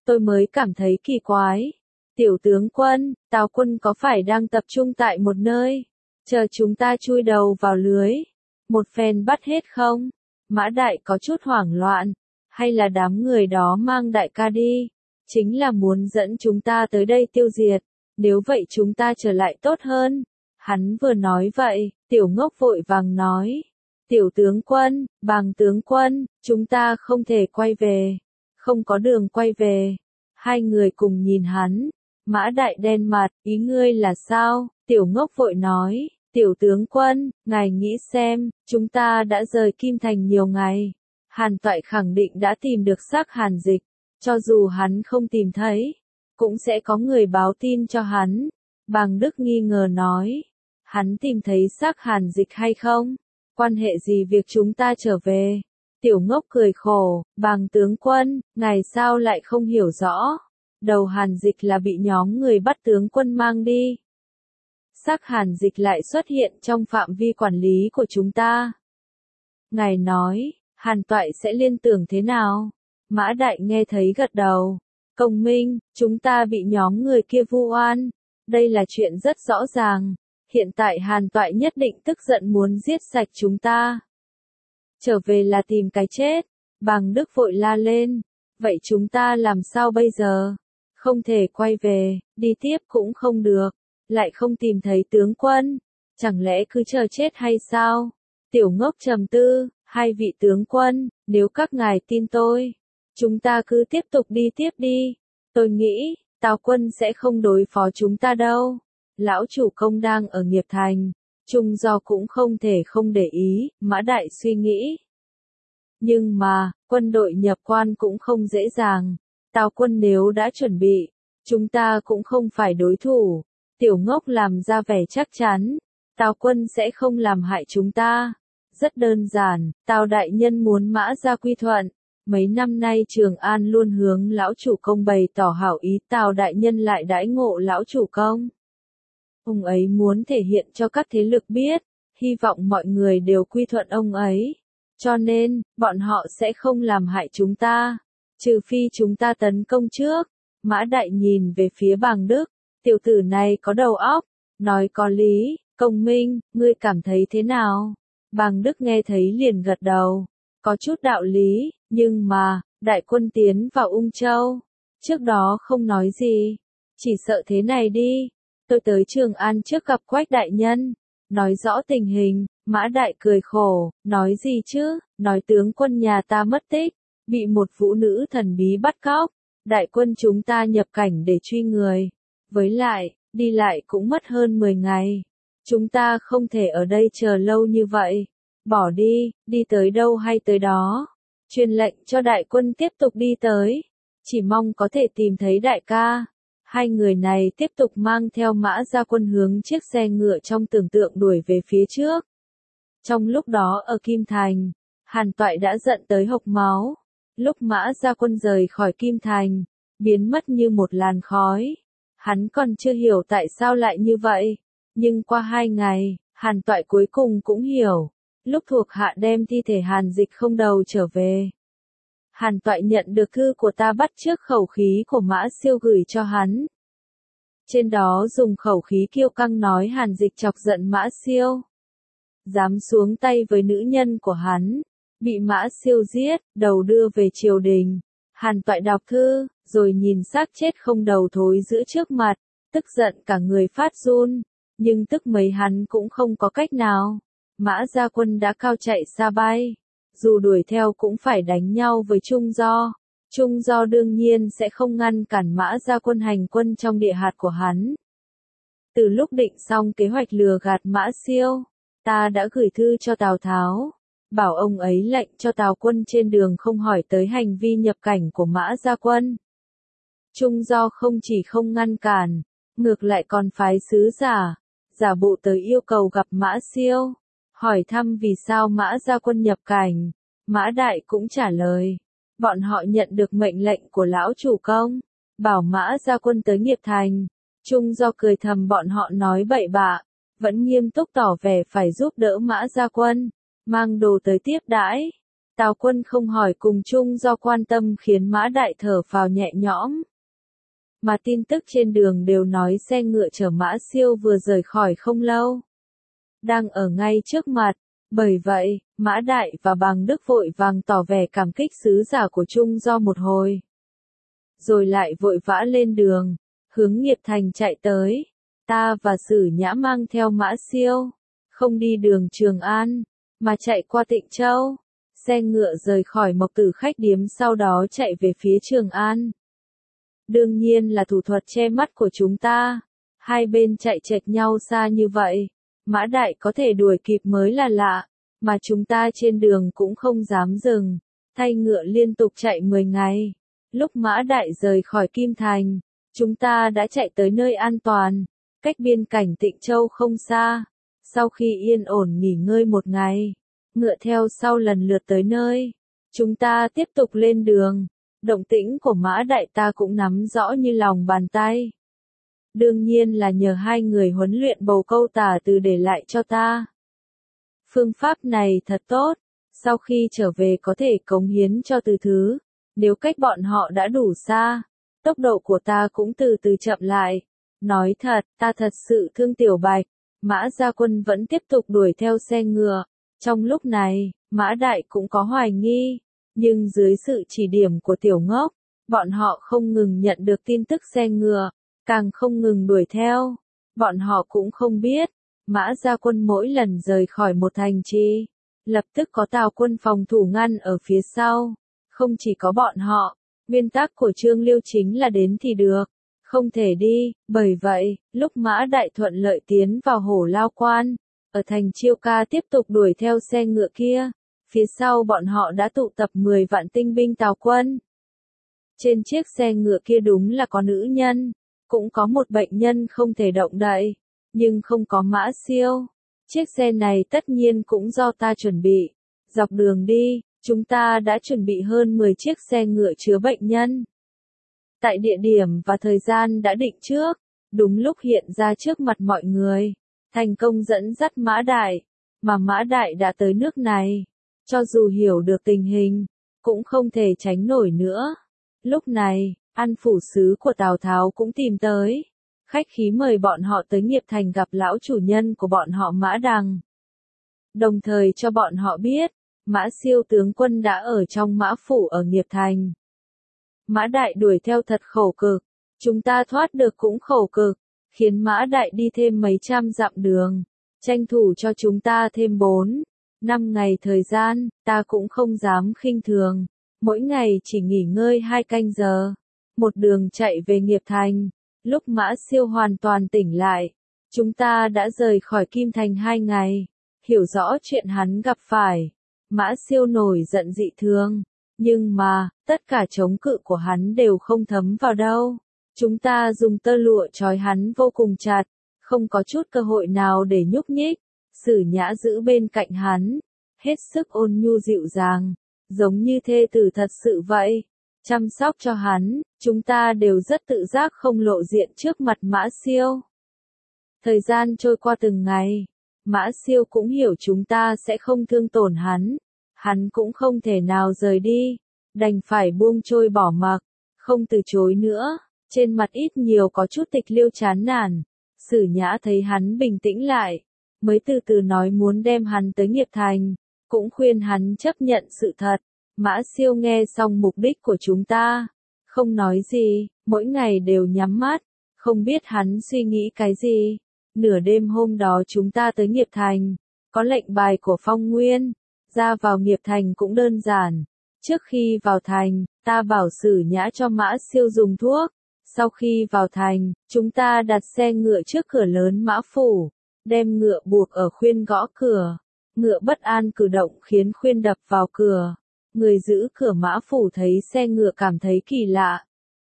Tôi mới cảm thấy kỳ quái. Tiểu tướng quân, Tào quân có phải đang tập trung tại một nơi, chờ chúng ta chui đầu vào lưới, một phen bắt hết không? Mã Đại có chút hoảng loạn, hay là đám người đó mang đại ca đi, chính là muốn dẫn chúng ta tới đây tiêu diệt, nếu vậy chúng ta trở lại tốt hơn. Hắn vừa nói vậy, Tiểu Ngốc vội vàng nói, Tiểu tướng quân, Bàng tướng quân, chúng ta không thể quay về, không có đường quay về. Hai người cùng nhìn hắn, Mã Đại đen mặt, ý ngươi là sao? Tiểu Ngốc vội nói, Tiểu tướng quân, ngài nghĩ xem, chúng ta đã rời Kim Thành nhiều ngày, Hàn Toại khẳng định đã tìm được xác Hàn Dịch, cho dù hắn không tìm thấy, cũng sẽ có người báo tin cho hắn. Bàng Đức nghi ngờ nói, hắn tìm thấy xác Hàn Dịch hay không? Quan hệ gì việc chúng ta trở về? Tiểu Ngốc cười khổ, Bàng tướng quân, ngài sao lại không hiểu rõ? Đầu Hàn Dịch là bị nhóm người bắt tướng quân mang đi. Xác Hàn Dịch lại xuất hiện trong phạm vi quản lý của chúng ta. Ngài nói, Hàn Toại sẽ liên tưởng thế nào? Mã Đại nghe thấy gật đầu. Công minh, chúng ta bị nhóm người kia vu oan. Đây là chuyện rất rõ ràng. Hiện tại Hàn Toại nhất định tức giận muốn giết sạch chúng ta. Trở về là tìm cái chết. Bàng Đức vội la lên. Vậy chúng ta làm sao bây giờ? Không thể quay về, đi tiếp cũng không được. Lại không tìm thấy tướng quân. Chẳng lẽ cứ chờ chết hay sao? Tiểu Ngốc trầm tư, hai vị tướng quân, nếu các ngài tin tôi, chúng ta cứ tiếp tục đi tiếp đi. Tôi nghĩ, Tào quân sẽ không đối phó chúng ta đâu. Lão chủ công đang ở Nghiệp Thành, Trung Do cũng không thể không để ý, Mã Đại suy nghĩ. Nhưng mà, quân đội nhập quan cũng không dễ dàng. Tào quân nếu đã chuẩn bị, chúng ta cũng không phải đối thủ. Tiểu Ngốc làm ra vẻ chắc chắn, Tào quân sẽ không làm hại chúng ta. Rất đơn giản, Tào đại nhân muốn Mã Gia quy thuận. Mấy năm nay Trường An luôn hướng lão chủ công bày tỏ hảo ý, Tào đại nhân lại đãi ngộ lão chủ công. Ông ấy muốn thể hiện cho các thế lực biết, hy vọng mọi người đều quy thuận ông ấy. Cho nên, bọn họ sẽ không làm hại chúng ta, trừ phi chúng ta tấn công trước. Mã Đại nhìn về phía Bàng Đức, tiểu tử này có đầu óc, nói có lý. Công minh, ngươi cảm thấy thế nào? Bàng Đức nghe thấy liền gật đầu, có chút đạo lý, nhưng mà, đại quân tiến vào Ung Châu, trước đó không nói gì, chỉ sợ thế này đi, tôi tới Trường An trước gặp Quách đại nhân, nói rõ tình hình. Mã Đại cười khổ, nói gì chứ, nói tướng quân nhà ta mất tích, bị một vũ nữ thần bí bắt cóc, đại quân chúng ta nhập cảnh để truy người, với lại, đi lại cũng mất hơn 10 ngày. Chúng ta không thể ở đây chờ lâu như vậy. Bỏ đi, đi tới đâu hay tới đó. Truyền lệnh cho đại quân tiếp tục đi tới. Chỉ mong có thể tìm thấy đại ca. Hai người này tiếp tục mang theo Mã Gia quân hướng chiếc xe ngựa trong tưởng tượng đuổi về phía trước. Trong lúc đó ở Kim Thành, Hàn Toại đã giận tới hộc máu. Lúc Mã Gia quân rời khỏi Kim Thành, biến mất như một làn khói. Hắn còn chưa hiểu tại sao lại như vậy. Nhưng qua 2 ngày, Hàn Toại cuối cùng cũng hiểu. Lúc thuộc hạ đem thi thể Hàn Dịch không đầu trở về. Hàn Toại nhận được thư của ta bắt chước khẩu khí của Mã Siêu gửi cho hắn. Trên đó dùng khẩu khí kiêu căng nói Hàn Dịch chọc giận Mã Siêu. Dám xuống tay với nữ nhân của hắn. Bị Mã Siêu giết, đầu đưa về triều đình. Hàn Toại đọc thư, rồi nhìn xác chết không đầu thối giữa trước mặt. Tức giận cả người phát run. Nhưng tức mấy hắn cũng không có cách nào. Mã Gia quân đã cao chạy xa bay. Dù đuổi theo cũng phải đánh nhau với Trung Do. Trung Do đương nhiên sẽ không ngăn cản Mã Gia quân hành quân trong địa hạt của hắn. Từ lúc định xong kế hoạch lừa gạt Mã Siêu, ta đã gửi thư cho Tào Tháo. Bảo ông ấy lệnh cho Tào quân trên đường không hỏi tới hành vi nhập cảnh của Mã Gia quân. Trung Do không chỉ không ngăn cản, ngược lại còn phái sứ giả bộ tới yêu cầu gặp Mã Siêu, hỏi thăm vì sao Mã Gia quân nhập cảnh. Mã Đại cũng trả lời, bọn họ nhận được mệnh lệnh của lão chủ công, bảo Mã Gia quân tới Nghiệp Thành. Trung Do cười thầm bọn họ nói bậy bạ, vẫn nghiêm túc tỏ vẻ phải giúp đỡ Mã Gia quân, mang đồ tới tiếp đãi. Tào Quân không hỏi cùng chung do quan tâm khiến Mã Đại thở phào nhẹ nhõm. Mà tin tức trên đường đều nói xe ngựa chở Mã Siêu vừa rời khỏi không lâu. Đang ở ngay trước mặt, bởi vậy, Mã Đại và Bàng Đức vội vàng tỏ vẻ cảm kích sứ giả của Chung do một hồi. Rồi lại vội vã lên đường, hướng Nghiệp Thành chạy tới. Ta và Sử Nhã mang theo Mã Siêu, không đi đường Trường An, mà chạy qua Tịnh Châu. Xe ngựa rời khỏi Mộc Tử khách điếm sau đó chạy về phía Trường An. Đương nhiên là thủ thuật che mắt của chúng ta. Hai bên chạy chệch nhau xa như vậy, Mã Đại có thể đuổi kịp mới là lạ, mà chúng ta trên đường cũng không dám dừng, thay ngựa liên tục chạy 10 ngày. Lúc Mã Đại rời khỏi Kim Thành, chúng ta đã chạy tới nơi an toàn, cách biên cảnh Tịnh Châu không xa. Sau khi yên ổn nghỉ ngơi một ngày, ngựa theo sau lần lượt tới nơi, chúng ta tiếp tục lên đường. Động tĩnh của Mã Đại ta cũng nắm rõ như lòng bàn tay. Đương nhiên là nhờ hai người huấn luyện bầu câu tả từ để lại cho ta. Phương pháp này thật tốt, sau khi trở về có thể cống hiến cho từ thứ. Nếu cách bọn họ đã đủ xa, tốc độ của ta cũng từ từ chậm lại. Nói thật, ta thật sự thương Tiểu Bạch. Mã Gia Quân vẫn tiếp tục đuổi theo xe ngựa. Trong lúc này, Mã Đại cũng có hoài nghi. Nhưng dưới sự chỉ điểm của Tiểu Ngốc, bọn họ không ngừng nhận được tin tức xe ngựa, càng không ngừng đuổi theo. Bọn họ cũng không biết, Mã Gia Quân mỗi lần rời khỏi một thành trì, lập tức có Tào Quân phòng thủ ngăn ở phía sau. Không chỉ có bọn họ, nguyên tắc của Trương Liêu chính là đến thì được, không thể đi. Bởi vậy, lúc Mã Đại thuận lợi tiến vào Hổ Lao Quan, ở thành Chiêu Ca tiếp tục đuổi theo xe ngựa kia. Phía sau bọn họ đã tụ tập 10 vạn tinh binh Tào Quân. Trên chiếc xe ngựa kia đúng là có nữ nhân, cũng có một bệnh nhân không thể động đậy, nhưng không có Mã Siêu. Chiếc xe này tất nhiên cũng do ta chuẩn bị. Dọc đường đi, chúng ta đã chuẩn bị hơn 10 chiếc xe ngựa chứa bệnh nhân. Tại địa điểm và thời gian đã định trước, đúng lúc hiện ra trước mặt mọi người, thành công dẫn dắt Mã Đại, mà Mã Đại đã tới nước này. Cho dù hiểu được tình hình, cũng không thể tránh nổi nữa. Lúc này, An phủ sứ của Tào Tháo cũng tìm tới, khách khí mời bọn họ tới Nghiệp Thành gặp lão chủ nhân của bọn họ Mã Đằng. Đồng thời cho bọn họ biết, Mã Siêu tướng quân đã ở trong Mã phủ ở Nghiệp Thành. Mã Đại đuổi theo thật khổ cực, chúng ta thoát được cũng khổ cực, khiến Mã Đại đi thêm mấy trăm dặm đường, tranh thủ cho chúng ta thêm 4-5 ngày thời gian. Ta cũng không dám khinh thường, mỗi ngày chỉ nghỉ ngơi 2 canh giờ, một đường chạy về Nghiệp Thành. Lúc Mã Siêu hoàn toàn tỉnh lại, chúng ta đã rời khỏi Kim Thành 2 ngày, hiểu rõ chuyện hắn gặp phải. Mã Siêu nổi giận dị thường, nhưng mà, tất cả chống cự của hắn đều không thấm vào đâu. Chúng ta dùng tơ lụa trói hắn vô cùng chặt, không có chút cơ hội nào để nhúc nhích. Sử Nhã giữ bên cạnh hắn, hết sức ôn nhu dịu dàng, giống như thê tử thật sự vậy. Chăm sóc cho hắn, chúng ta đều rất tự giác không lộ diện trước mặt Mã Siêu. Thời gian trôi qua từng ngày, Mã Siêu cũng hiểu chúng ta sẽ không thương tổn hắn cũng không thể nào rời đi, đành phải buông trôi bỏ mặc, không từ chối nữa. Trên mặt ít nhiều có chút tịch liêu chán nản. Sử Nhã thấy hắn bình tĩnh lại, mới từ từ nói muốn đem hắn tới Nghiệp Thành, cũng khuyên hắn chấp nhận sự thật. Mã Siêu nghe xong mục đích của chúng ta, không nói gì, mỗi ngày đều nhắm mắt, không biết hắn suy nghĩ cái gì. Nửa đêm hôm đó chúng ta tới Nghiệp Thành, có lệnh bài của Phong Nguyên, ra vào Nghiệp Thành cũng đơn giản. Trước khi vào thành, ta bảo Sử Nhã cho Mã Siêu dùng thuốc. Sau khi vào thành, chúng ta đặt xe ngựa trước cửa lớn Mã phủ, đem ngựa buộc ở khuyên gõ cửa. Ngựa bất an cử động khiến khuyên đập vào cửa. Người giữ cửa Mã phủ thấy xe ngựa cảm thấy kỳ lạ.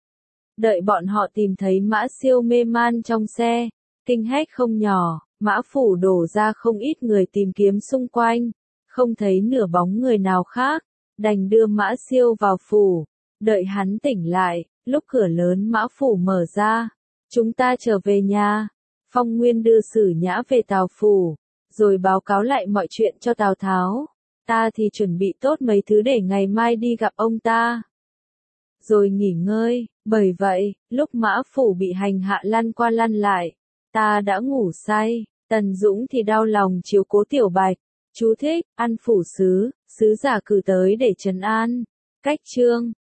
Đợi bọn họ tìm thấy Mã Siêu mê man trong xe, kinh hét không nhỏ. Mã phủ đổ ra không ít người tìm kiếm xung quanh, không thấy nửa bóng người nào khác, đành đưa Mã Siêu vào phủ. Đợi hắn tỉnh lại, lúc cửa lớn Mã phủ mở ra, chúng ta trở về nhà. Phong Nguyên đưa Sử Nhã về Tào phủ, rồi báo cáo lại mọi chuyện cho Tào Tháo. ta thì chuẩn bị tốt mấy thứ để ngày mai đi gặp ông ta. Rồi nghỉ ngơi, bởi vậy, lúc Mã Phủ bị hành hạ lăn qua lăn lại, ta đã ngủ say. Tần Dũng thì đau lòng chiếu cố Tiểu Bạch. Chú thích, ăn phủ sứ, sứ giả cử tới để trấn an. Cách chương